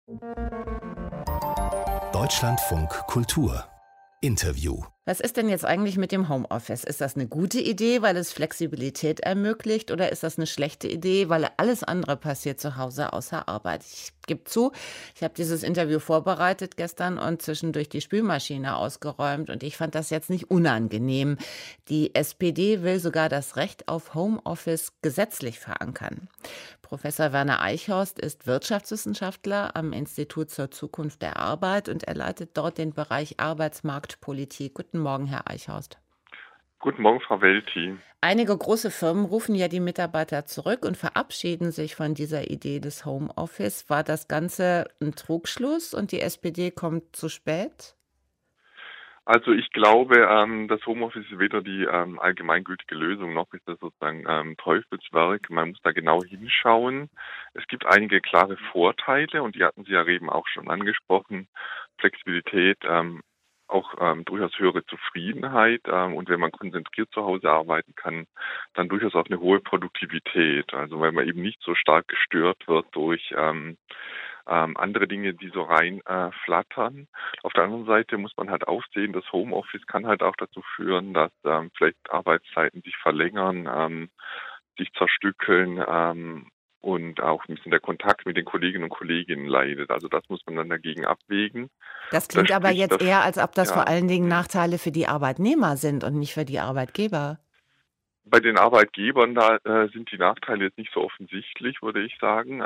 Deutschlandfunk Kultur Interview. Was ist denn jetzt eigentlich mit dem Homeoffice? Ist das eine gute Idee, weil es Flexibilität ermöglicht, oder ist das eine schlechte Idee, weil alles andere passiert zu Hause außer Arbeit? Ich gebe zu, ich habe dieses Interview vorbereitet gestern und zwischendurch die Spülmaschine ausgeräumt und ich fand das jetzt nicht unangenehm. Die SPD will sogar das Recht auf Homeoffice gesetzlich verankern. Professor Werner Eichhorst ist Wirtschaftswissenschaftler am Institut zur Zukunft der Arbeit und er leitet dort den Bereich Arbeitsmarktpolitik. Guten Morgen, Herr Eichhorst. Guten Morgen, Frau Welti. Einige große Firmen rufen ja die Mitarbeiter zurück und verabschieden sich von dieser Idee des Homeoffice. War das Ganze ein Trugschluss und die SPD kommt zu spät? Also ich glaube, das Homeoffice ist weder die allgemeingültige Lösung, noch ist das sozusagen Teufelswerk. Man muss da genau hinschauen. Es gibt einige klare Vorteile und die hatten Sie ja eben auch schon angesprochen. Flexibilität, auch durchaus höhere Zufriedenheit und wenn man konzentriert zu Hause arbeiten kann, dann durchaus auch eine hohe Produktivität. Also weil man eben nicht so stark gestört wird durch andere Dinge, die so rein flattern. Auf der anderen Seite muss man halt auch sehen, das Homeoffice kann halt auch dazu führen, dass vielleicht Arbeitszeiten sich verlängern, sich zerstückeln und auch ein bisschen der Kontakt mit den Kolleginnen und Kollegen leidet. Also das muss man dann dagegen abwägen. Das klingt aber jetzt eher, als ob das vor Ja. allen Dingen Nachteile für die Arbeitnehmer sind und nicht für die Arbeitgeber. Bei den Arbeitgebern, da sind die Nachteile jetzt nicht so offensichtlich, würde ich sagen.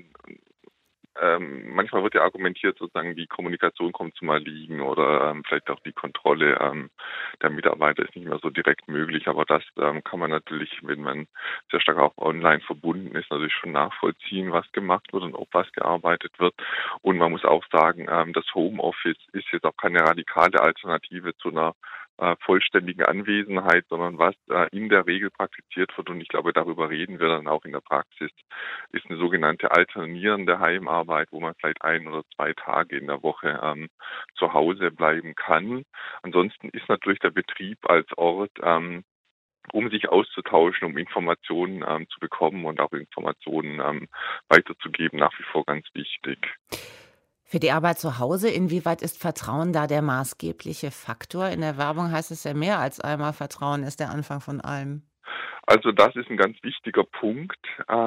Manchmal wird ja argumentiert, sozusagen die Kommunikation kommt zum Erliegen oder vielleicht auch die Kontrolle der Mitarbeiter ist nicht mehr so direkt möglich. Aber das kann man natürlich, wenn man sehr stark auch online verbunden ist, natürlich schon nachvollziehen, was gemacht wird und ob was gearbeitet wird. Und man muss auch sagen, das Homeoffice ist jetzt auch keine radikale Alternative zu einer vollständigen Anwesenheit, sondern was in der Regel praktiziert wird, und ich glaube, darüber reden wir dann auch in der Praxis, ist eine sogenannte alternierende Heimarbeit, wo man vielleicht 1 oder 2 Tage in der Woche zu Hause bleiben kann. Ansonsten ist natürlich der Betrieb als Ort, um sich auszutauschen, um Informationen zu bekommen und auch Informationen weiterzugeben, nach wie vor ganz wichtig. Für die Arbeit zu Hause, inwieweit ist Vertrauen da der maßgebliche Faktor? In der Werbung heißt es ja mehr als einmal, Vertrauen ist der Anfang von allem. Also das ist ein ganz wichtiger Punkt.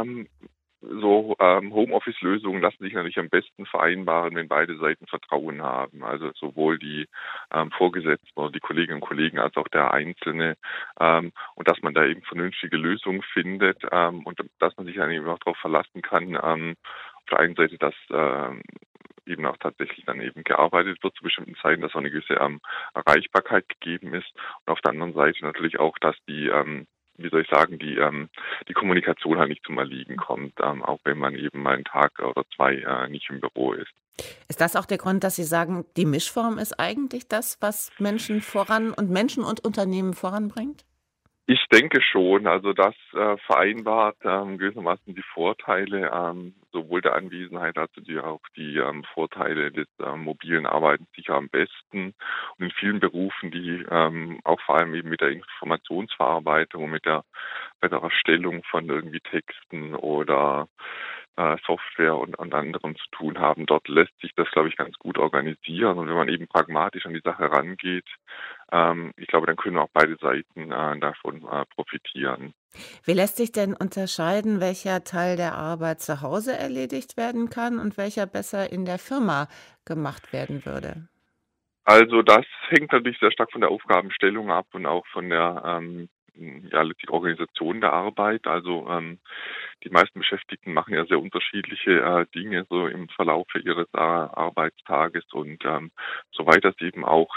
Homeoffice-Lösungen lassen sich natürlich am besten vereinbaren, wenn beide Seiten Vertrauen haben. Also sowohl die Vorgesetzten oder die Kolleginnen und Kollegen als auch der Einzelne. Und dass man da eben vernünftige Lösungen findet und dass man sich dann eben auch darauf verlassen kann. Auf der einen Seite, dass eben auch tatsächlich dann eben gearbeitet wird zu bestimmten Zeiten, dass auch eine gewisse Erreichbarkeit gegeben ist. Und auf der anderen Seite natürlich auch, dass die die Kommunikation halt nicht zum Erliegen kommt, auch wenn man eben mal einen Tag oder 2 nicht im Büro ist. Ist das auch der Grund, dass Sie sagen, die Mischform ist eigentlich das, was Menschen und Unternehmen voranbringt? Ich denke schon, also das vereinbart gewissermaßen die Vorteile sowohl der Anwesenheit als auch die Vorteile des mobilen Arbeitens sicher am besten. Und in vielen Berufen, die auch vor allem eben mit der Informationsverarbeitung und bei der Erstellung von irgendwie Texten oder Software und anderem zu tun haben, dort lässt sich das, glaube ich, ganz gut organisieren. Und wenn man eben pragmatisch an die Sache rangeht, ich glaube, dann können auch beide Seiten davon profitieren. Wie lässt sich denn unterscheiden, welcher Teil der Arbeit zu Hause erledigt werden kann und welcher besser in der Firma gemacht werden würde? Also das hängt natürlich sehr stark von der Aufgabenstellung ab und auch von der letztlich Organisation der Arbeit. Also die meisten Beschäftigten machen ja sehr unterschiedliche Dinge so im Verlaufe ihres Arbeitstages und soweit das eben auch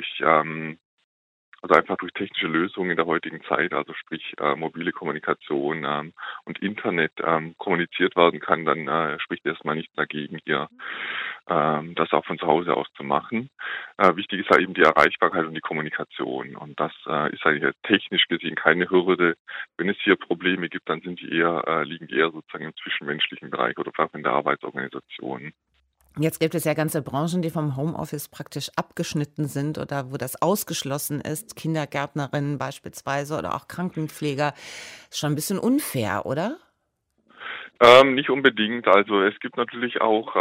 also einfach durch technische Lösungen in der heutigen Zeit, also sprich mobile Kommunikation und Internet kommuniziert werden kann, dann spricht erstmal nichts dagegen, hier das auch von zu Hause aus zu machen. Wichtig ist halt eben die Erreichbarkeit und die Kommunikation. Und das ist eigentlich technisch gesehen keine Hürde. Wenn es hier Probleme gibt, dann liegen die eher sozusagen im zwischenmenschlichen Bereich oder vielleicht in der Arbeitsorganisation. Jetzt gibt es ja ganze Branchen, die vom Homeoffice praktisch abgeschnitten sind oder wo das ausgeschlossen ist. Kindergärtnerinnen beispielsweise oder auch Krankenpfleger. Ist schon ein bisschen unfair, oder? Nicht unbedingt. Also es gibt natürlich auch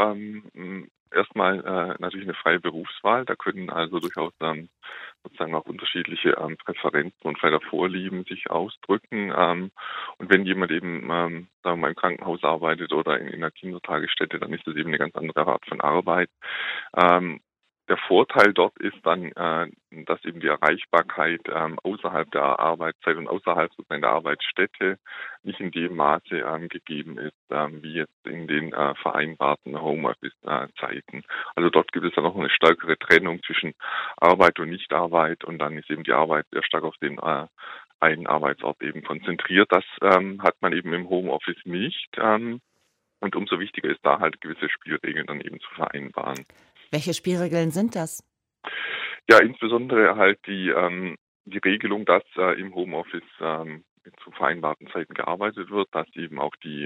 erstmal natürlich eine freie Berufswahl. Da können also durchaus sozusagen auch unterschiedliche Präferenzen und vielleicht auch Vorlieben sich ausdrücken. Und wenn jemand eben, sagen wir mal, im Krankenhaus arbeitet oder in einer Kindertagesstätte, dann ist das eben eine ganz andere Art von Arbeit. Ähm, Der Vorteil dort ist dann, dass eben die Erreichbarkeit außerhalb der Arbeitszeit und außerhalb sozusagen der Arbeitsstätte nicht in dem Maße gegeben ist, wie jetzt in den vereinbarten Homeoffice-Zeiten. Also dort gibt es dann noch eine stärkere Trennung zwischen Arbeit und Nichtarbeit und dann ist eben die Arbeit sehr stark auf den einen Arbeitsort eben konzentriert. Das hat man eben im Homeoffice nicht. Und umso wichtiger ist da halt gewisse Spielregeln dann eben zu vereinbaren. Welche Spielregeln sind das? Ja, insbesondere halt die Regelung, dass im Homeoffice zu vereinbarten Zeiten gearbeitet wird, dass eben auch die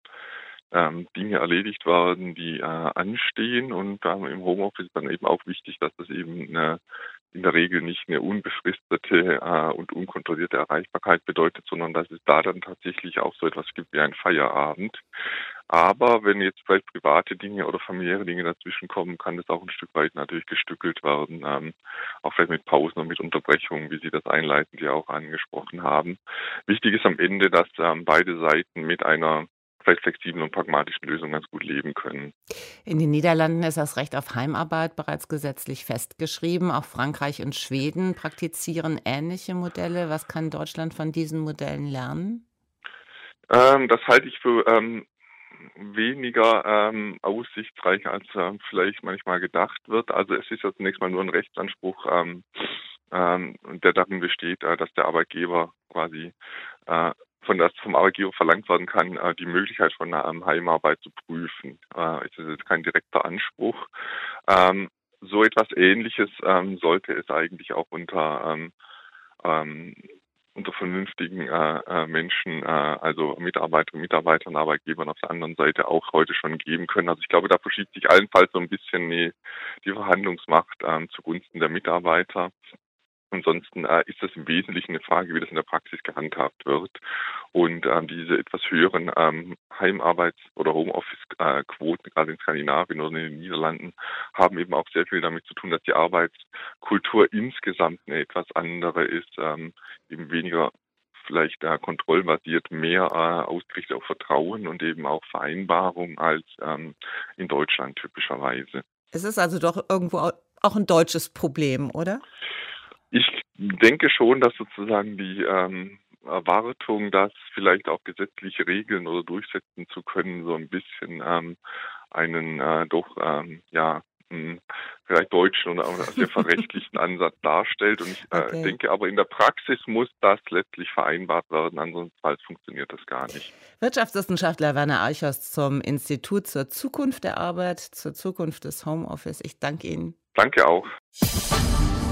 Dinge erledigt werden, die anstehen. Und im Homeoffice ist dann eben auch wichtig, dass das eben in der Regel nicht eine unbefristete und unkontrollierte Erreichbarkeit bedeutet, sondern dass es da dann tatsächlich auch so etwas gibt wie ein Feierabend. Aber wenn jetzt vielleicht private Dinge oder familiäre Dinge dazwischen kommen, kann das auch ein Stück weit natürlich gestückelt werden, auch vielleicht mit Pausen und mit Unterbrechungen, wie Sie das einleitend ja auch angesprochen haben. Wichtig ist am Ende, dass beide Seiten mit einer vielleicht flexiblen und pragmatischen Lösung ganz gut leben können. In den Niederlanden ist das Recht auf Heimarbeit bereits gesetzlich festgeschrieben. Auch Frankreich und Schweden praktizieren ähnliche Modelle. Was kann Deutschland von diesen Modellen lernen? Das halte ich für weniger aussichtsreich, als vielleicht manchmal gedacht wird. Also es ist ja zunächst mal nur ein Rechtsanspruch, der darin besteht, dass der Arbeitgeber quasi vom Arbeitgeber verlangt werden kann, die Möglichkeit von einer Heimarbeit zu prüfen. Es ist jetzt kein direkter Anspruch. So etwas Ähnliches sollte es eigentlich auch unter vernünftigen Menschen, also Mitarbeiterinnen, Mitarbeitern, Arbeitgebern auf der anderen Seite auch heute schon geben können. Also ich glaube, da verschiebt sich allenfalls so ein bisschen die Verhandlungsmacht zugunsten der Mitarbeiter. Ansonsten ist das im Wesentlichen eine Frage, wie das in der Praxis gehandhabt wird. Und diese etwas höheren Heimarbeits- oder Homeoffice-Quoten, gerade in Skandinavien oder in den Niederlanden, haben eben auch sehr viel damit zu tun, dass die Arbeitskultur insgesamt eine etwas andere ist, eben weniger vielleicht kontrollbasiert, mehr ausgerichtet auf Vertrauen und eben auch Vereinbarung als in Deutschland typischerweise. Es ist also doch irgendwo auch ein deutsches Problem, oder? Ich denke schon, dass sozusagen die Erwartung, das vielleicht auch gesetzliche Regeln oder durchsetzen zu können, so ein bisschen einen doch vielleicht deutschen oder auch sehr verrechtlichten Ansatz darstellt. Und ich Okay. denke aber, in der Praxis muss das letztlich vereinbart werden, ansonsten funktioniert das gar nicht. Wirtschaftswissenschaftler Werner Archos zum Institut zur Zukunft der Arbeit, zur Zukunft des Homeoffice. Ich danke Ihnen. Danke auch.